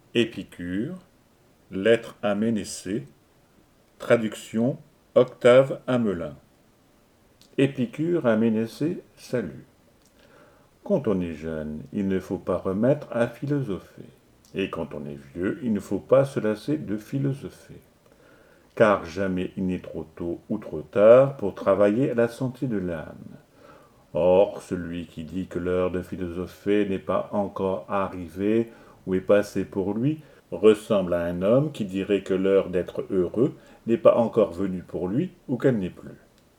Épicure, lettre à Ménécée, traduction Octave Hamelin. Épicure à Ménécée salue. Quand on est jeune, il ne faut pas remettre à philosopher. Et quand on est vieux, il ne faut pas se lasser de philosopher. Car jamais il n'est trop tôt ou trop tard pour travailler à la santé de l'âme. Or, celui qui dit que l'heure de philosopher n'est pas encore arrivée ou est passée pour lui, ressemble à un homme qui dirait que l'heure d'être heureux n'est pas encore venue pour lui ou qu'elle n'est plus.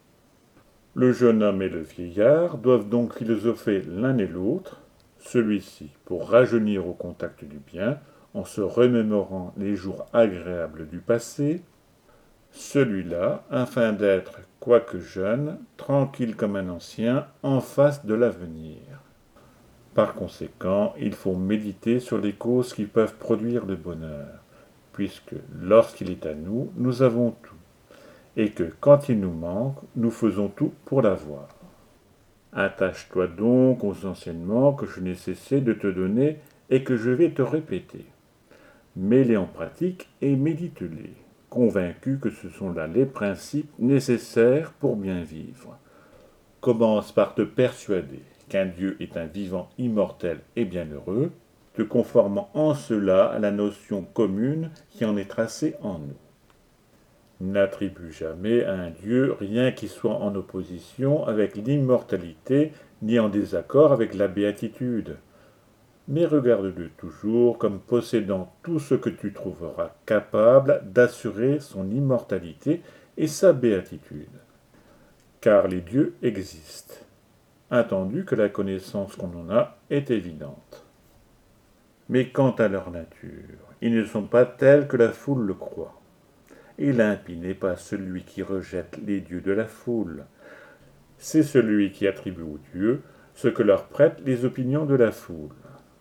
Le jeune homme et le vieillard doivent donc philosopher l'un et l'autre, celui-ci pour rajeunir au contact du bien, en se remémorant les jours agréables du passé, celui-là afin d'être, quoique jeune, tranquille comme un ancien, en face de l'avenir. Par conséquent, il faut méditer sur les causes qui peuvent produire le bonheur, puisque lorsqu'il est à nous, nous avons tout, et que quand il nous manque, nous faisons tout pour l'avoir. Attache-toi donc aux enseignements que je n'ai cessé de te donner et que je vais te répéter. Mets-les en pratique et médite-les, convaincu que ce sont là les principes nécessaires pour bien vivre. Commence par te persuader qu'un Dieu est un vivant immortel et bienheureux, te conformant en cela à la notion commune qui en est tracée en nous. N'attribue jamais à un Dieu rien qui soit en opposition avec l'immortalité ni en désaccord avec la béatitude, mais regarde-le toujours comme possédant tout ce que tu trouveras capable d'assurer son immortalité et sa béatitude. Car les dieux existent, attendu que la connaissance qu'on en a est évidente. Mais quant à leur nature, ils ne sont pas tels que la foule le croit. Et l'impie n'est pas celui qui rejette les dieux de la foule, c'est celui qui attribue aux dieux ce que leur prêtent les opinions de la foule.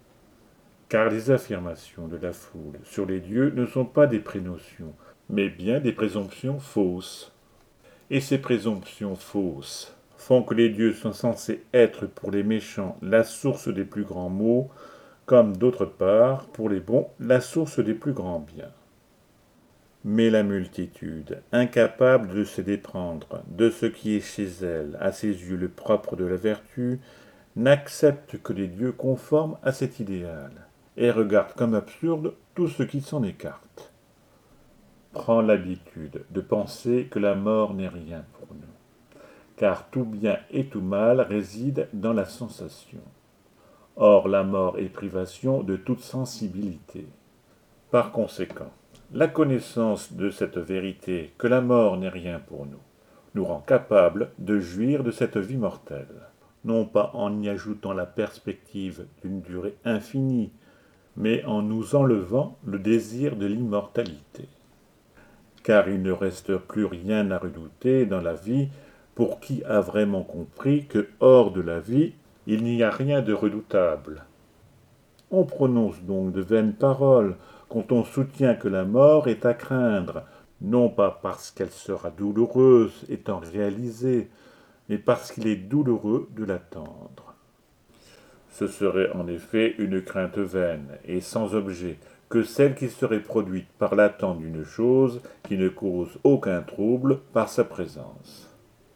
Car les affirmations de la foule sur les dieux ne sont pas des prénotions, mais bien des présomptions fausses. Et ces présomptions fausses font que les dieux sont censés être pour les méchants la source des plus grands maux, comme d'autre part, pour les bons, la source des plus grands biens. Mais la multitude, incapable de se déprendre de ce qui est chez elle, à ses yeux le propre de la vertu, n'accepte que les dieux conformes à cet idéal, et regarde comme absurde tout ce qui s'en écarte. Prends l'habitude de penser que la mort n'est rien pour nous, car tout bien et tout mal résident dans la sensation. Or la mort est privation de toute sensibilité. Par conséquent, la connaissance de cette vérité que la mort n'est rien pour nous, nous rend capables de jouir de cette vie mortelle, non pas en y ajoutant la perspective d'une durée infinie, mais en nous enlevant le désir de l'immortalité. Car il ne reste plus rien à redouter dans la vie pour qui a vraiment compris que hors de la vie, il n'y a rien de redoutable. On prononce donc de vaines paroles quand on soutient que la mort est à craindre, non pas parce qu'elle sera douloureuse étant réalisée, mais parce qu'il est douloureux de l'attendre. Ce serait en effet une crainte vaine et sans objet que celle qui serait produite par l'attente d'une chose qui ne cause aucun trouble par sa présence.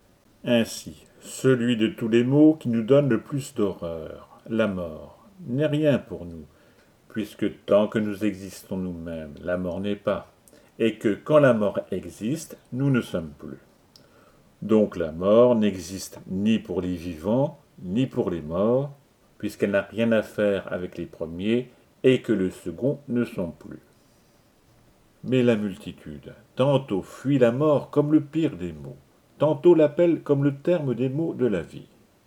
Ainsi, celui de tous les maux qui nous donne le plus d'horreur, la mort, n'est rien pour nous, puisque tant que nous existons nous-mêmes, la mort n'est pas, et que quand la mort existe, nous ne sommes plus. Donc la mort n'existe ni pour les vivants, ni pour les morts, puisqu'elle n'a rien à faire avec les premiers, et que les seconds ne sont plus. Mais la multitude, tantôt fuit la mort comme le pire des maux, tantôt l'appelle comme le terme des maux de la vie.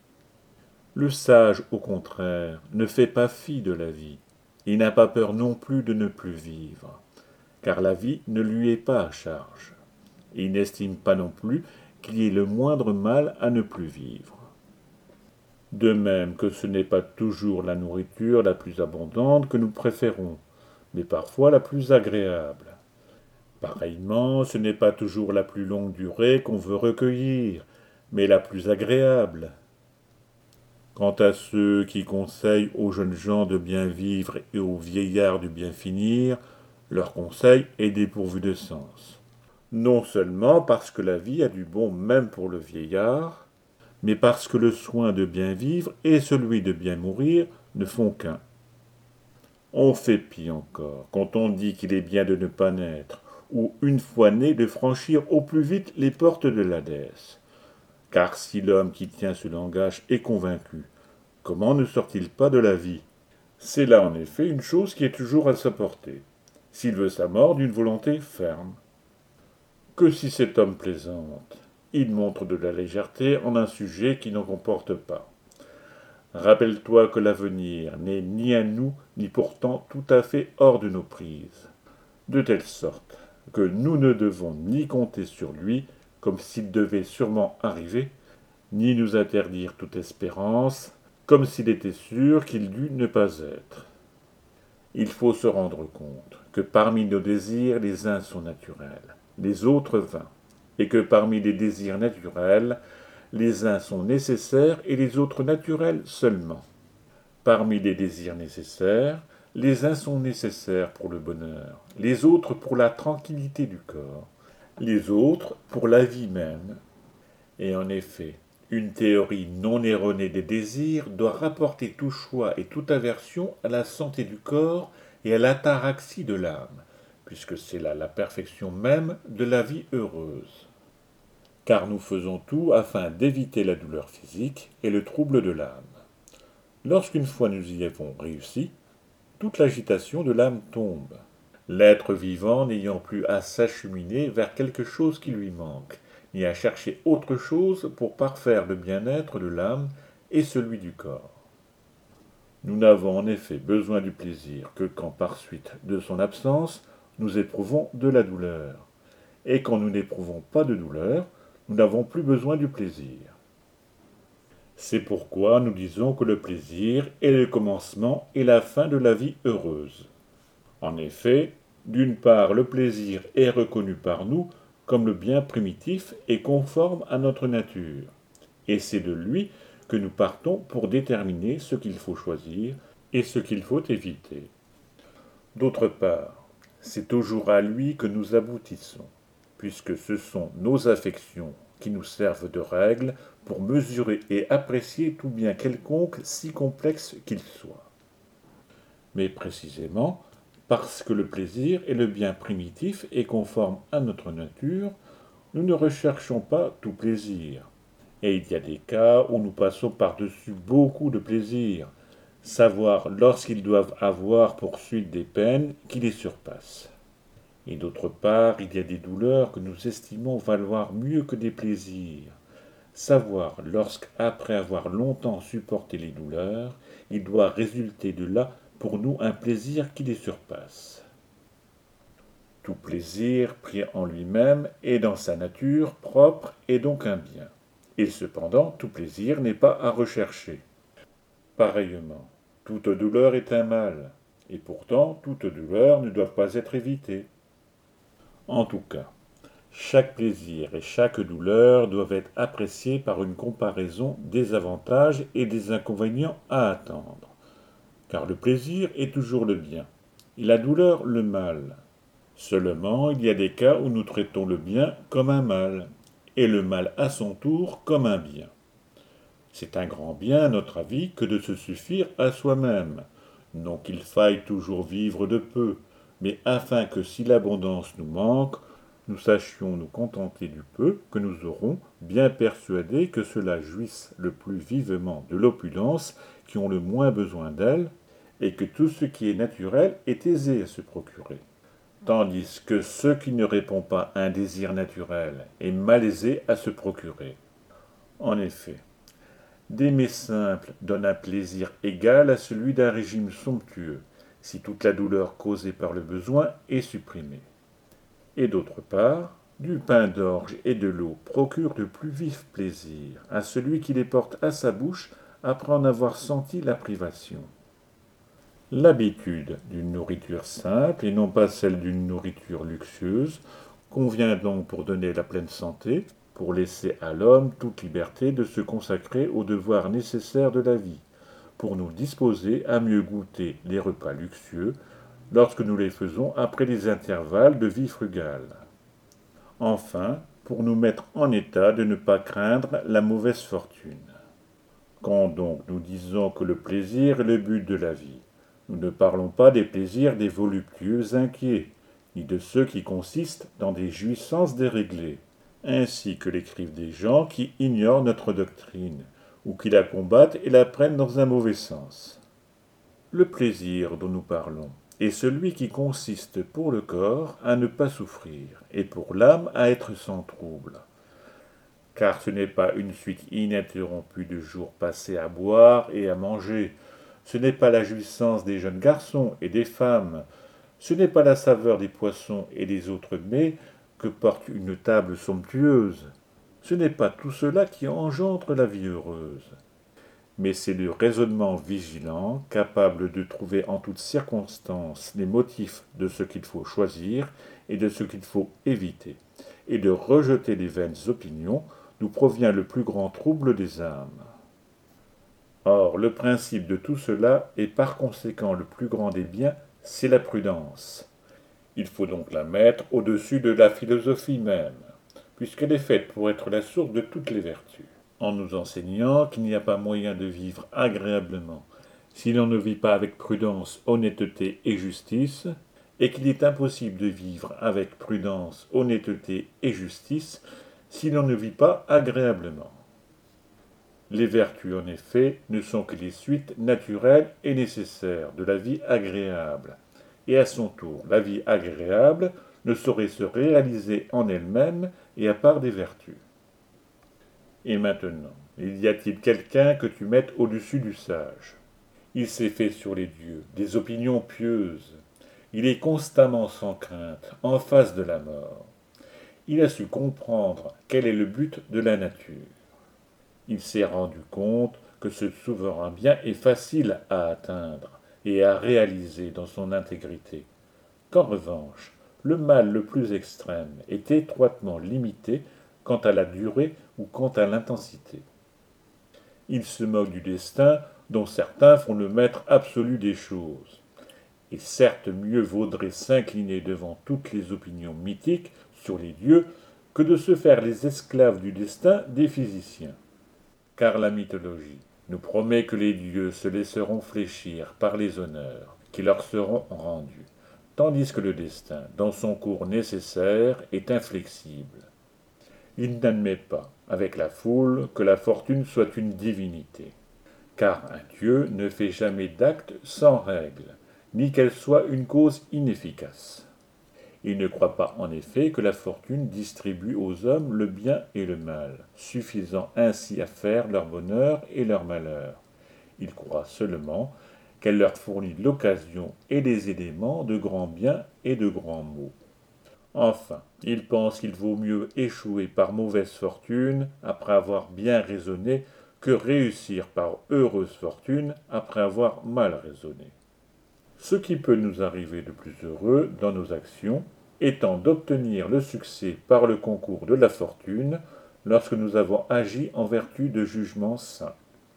Le sage, au contraire, ne fait pas fi de la vie. Il n'a pas peur non plus de ne plus vivre, car la vie ne lui est pas à charge. Il n'estime pas non plus qu'il y ait le moindre mal à ne plus vivre. De même que ce n'est pas toujours la nourriture la plus abondante que nous préférons, mais parfois la plus agréable. Pareillement, ce n'est pas toujours la plus longue durée qu'on veut recueillir, mais la plus agréable. Quant à ceux qui conseillent aux jeunes gens de bien vivre et aux vieillards de bien finir, leur conseil est dépourvu de sens. Non seulement parce que la vie a du bon même pour le vieillard, mais parce que le soin de bien vivre et celui de bien mourir ne font qu'un. On fait pis encore quand on dit qu'il est bien de ne pas naître, ou une fois né de franchir au plus vite les portes de l'Hadès. Car si l'homme qui tient ce langage est convaincu, comment ne sort-il pas de la vie? C'est là en effet une chose qui est toujours à sa portée, s'il veut sa mort d'une volonté ferme. Que si cet homme plaisante, il montre de la légèreté en un sujet qui n'en comporte pas. Rappelle-toi que l'avenir n'est ni à nous, ni pourtant tout à fait hors de nos prises, de telle sorte que nous ne devons ni compter sur lui, comme s'il devait sûrement arriver, ni nous interdire toute espérance, comme s'il était sûr qu'il dût ne pas être. Il faut se rendre compte que parmi nos désirs, les uns sont naturels, les autres vains, et que parmi les désirs naturels, les uns sont nécessaires et les autres naturels seulement. Parmi les désirs nécessaires, les uns sont nécessaires pour le bonheur, les autres pour la tranquillité du corps, les autres pour la vie même. Et en effet, une théorie non erronée des désirs doit rapporter tout choix et toute aversion à la santé du corps et à l'ataraxie de l'âme, puisque c'est là la perfection même de la vie heureuse. Car nous faisons tout afin d'éviter la douleur physique et le trouble de l'âme. Lorsqu'une fois nous y avons réussi, toute l'agitation de l'âme tombe, l'être vivant n'ayant plus à s'acheminer vers quelque chose qui lui manque, ni à chercher autre chose pour parfaire le bien-être de l'âme et celui du corps. Nous n'avons en effet besoin du plaisir que quand par suite de son absence, nous éprouvons de la douleur. Et quand nous n'éprouvons pas de douleur, nous n'avons plus besoin du plaisir. C'est pourquoi nous disons que le plaisir est le commencement et la fin de la vie heureuse. En effet, d'une part, le plaisir est reconnu par nous comme le bien primitif et conforme à notre nature, et c'est de lui que nous partons pour déterminer ce qu'il faut choisir et ce qu'il faut éviter. D'autre part, c'est toujours à lui que nous aboutissons, puisque ce sont nos affections qui nous servent de règle pour mesurer et apprécier tout bien quelconque, si complexe qu'il soit. Mais précisément, parce que le plaisir est le bien primitif et conforme à notre nature, nous ne recherchons pas tout plaisir. Et il y a des cas où nous passons par-dessus beaucoup de plaisir, savoir lorsqu'ils doivent avoir pour suite des peines qui les surpassent. Et d'autre part, il y a des douleurs que nous estimons valoir mieux que des plaisirs, savoir lorsqu'après avoir longtemps supporté les douleurs, il doit résulter de là pour nous un plaisir qui les surpasse. Tout plaisir pris en lui-même est dans sa nature propre et donc un bien. Et cependant, tout plaisir n'est pas à rechercher. Pareillement, toute douleur est un mal, et pourtant toute douleur ne doit pas être évitée. En tout cas, chaque plaisir et chaque douleur doivent être appréciés par une comparaison des avantages et des inconvénients à attendre. Car le plaisir est toujours le bien, et la douleur le mal. Seulement, il y a des cas où nous traitons le bien comme un mal, et le mal à son tour comme un bien. C'est un grand bien, à notre avis, que de se suffire à soi-même, non qu'il faille toujours vivre de peu, mais afin que si l'abondance nous manque, nous sachions nous contenter du peu que nous aurons, bien persuadés que ceux-là jouissent le plus vivement de l'opulence, qui ont le moins besoin d'elle, et que tout ce qui est naturel est aisé à se procurer. Tandis que ce qui ne répond pas à un désir naturel est malaisé à se procurer. En effet, d'aimer simple donne un plaisir égal à celui d'un régime somptueux, si toute la douleur causée par le besoin est supprimée. Et d'autre part, du pain d'orge et de l'eau procurent de plus vifs plaisirs à celui qui les porte à sa bouche après en avoir senti la privation. L'habitude d'une nourriture simple et non pas celle d'une nourriture luxueuse convient donc pour donner la pleine santé, pour laisser à l'homme toute liberté de se consacrer aux devoirs nécessaires de la vie, pour nous disposer à mieux goûter les repas luxueux lorsque nous les faisons après les intervalles de vie frugale. Enfin, pour nous mettre en état de ne pas craindre la mauvaise fortune. Quand donc nous disons que le plaisir est le but de la vie, nous ne parlons pas des plaisirs des voluptueux inquiets, ni de ceux qui consistent dans des jouissances déréglées, ainsi que l'écrivent des gens qui ignorent notre doctrine, ou qui la combattent et la prennent dans un mauvais sens. Le plaisir dont nous parlons est celui qui consiste pour le corps à ne pas souffrir, et pour l'âme à être sans trouble. Car ce n'est pas une suite ininterrompue de jours passés à boire et à manger, ce n'est pas la jouissance des jeunes garçons et des femmes, ce n'est pas la saveur des poissons et des autres mets que porte une table somptueuse, ce n'est pas tout cela qui engendre la vie heureuse, mais c'est le raisonnement vigilant, capable de trouver en toutes circonstances les motifs de ce qu'il faut choisir et de ce qu'il faut éviter, et de rejeter les vaines opinions d'où provient le plus grand trouble des âmes. Or, le principe de tout cela, et par conséquent le plus grand des biens, c'est la prudence. Il faut donc la mettre au-dessus de la philosophie même, puisqu'elle est faite pour être la source de toutes les vertus, en nous enseignant qu'il n'y a pas moyen de vivre agréablement si l'on ne vit pas avec prudence, honnêteté et justice, et qu'il est impossible de vivre avec prudence, honnêteté et justice si l'on ne vit pas agréablement. Les vertus, en effet, ne sont que les suites naturelles et nécessaires de la vie agréable, et à son tour, la vie agréable ne saurait se réaliser en elle-même et à part des vertus. Et maintenant, y a-t-il quelqu'un que tu mettes au-dessus du sage? Il s'est fait sur les dieux des opinions pieuses. Il est constamment sans crainte, en face de la mort. Il a su comprendre quel est le but de la nature. Il s'est rendu compte que ce souverain bien est facile à atteindre et à réaliser dans son intégrité, qu'en revanche, le mal le plus extrême est étroitement limité quant à la durée ou quant à l'intensité. Il se moque du destin dont certains font le maître absolu des choses. Et certes mieux vaudrait s'incliner devant toutes les opinions mythiques sur les dieux que de se faire les esclaves du destin des physiciens. Car la mythologie nous promet que les dieux se laisseront fléchir par les honneurs qui leur seront rendus, tandis que le destin, dans son cours nécessaire, est inflexible. Il n'admet pas, avec la foule, que la fortune soit une divinité, car un dieu ne fait jamais d'acte sans règle, ni qu'elle soit une cause inefficace. Il ne croit pas en effet que la fortune distribue aux hommes le bien et le mal, suffisant ainsi à faire leur bonheur et leur malheur. Il croit seulement qu'elle leur fournit l'occasion et les éléments de grands biens et de grands maux. Enfin, il pense qu'il vaut mieux échouer par mauvaise fortune après avoir bien raisonné que réussir par heureuse fortune après avoir mal raisonné. Ce qui peut nous arriver de plus heureux dans nos actions étant d'obtenir le succès par le concours de la fortune lorsque nous avons agi en vertu de jugements saints.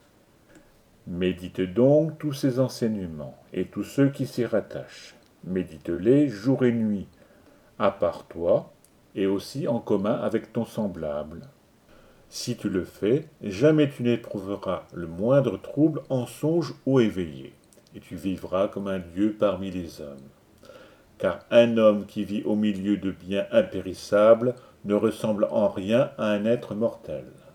Médite donc tous ces enseignements et tous ceux qui s'y rattachent. Médite-les jour et nuit, à part toi, et aussi en commun avec ton semblable. Si tu le fais, jamais tu n'éprouveras le moindre trouble en songe ou éveillé, et tu vivras comme un dieu parmi les hommes. Car un homme qui vit au milieu de biens impérissables ne ressemble en rien à un être mortel.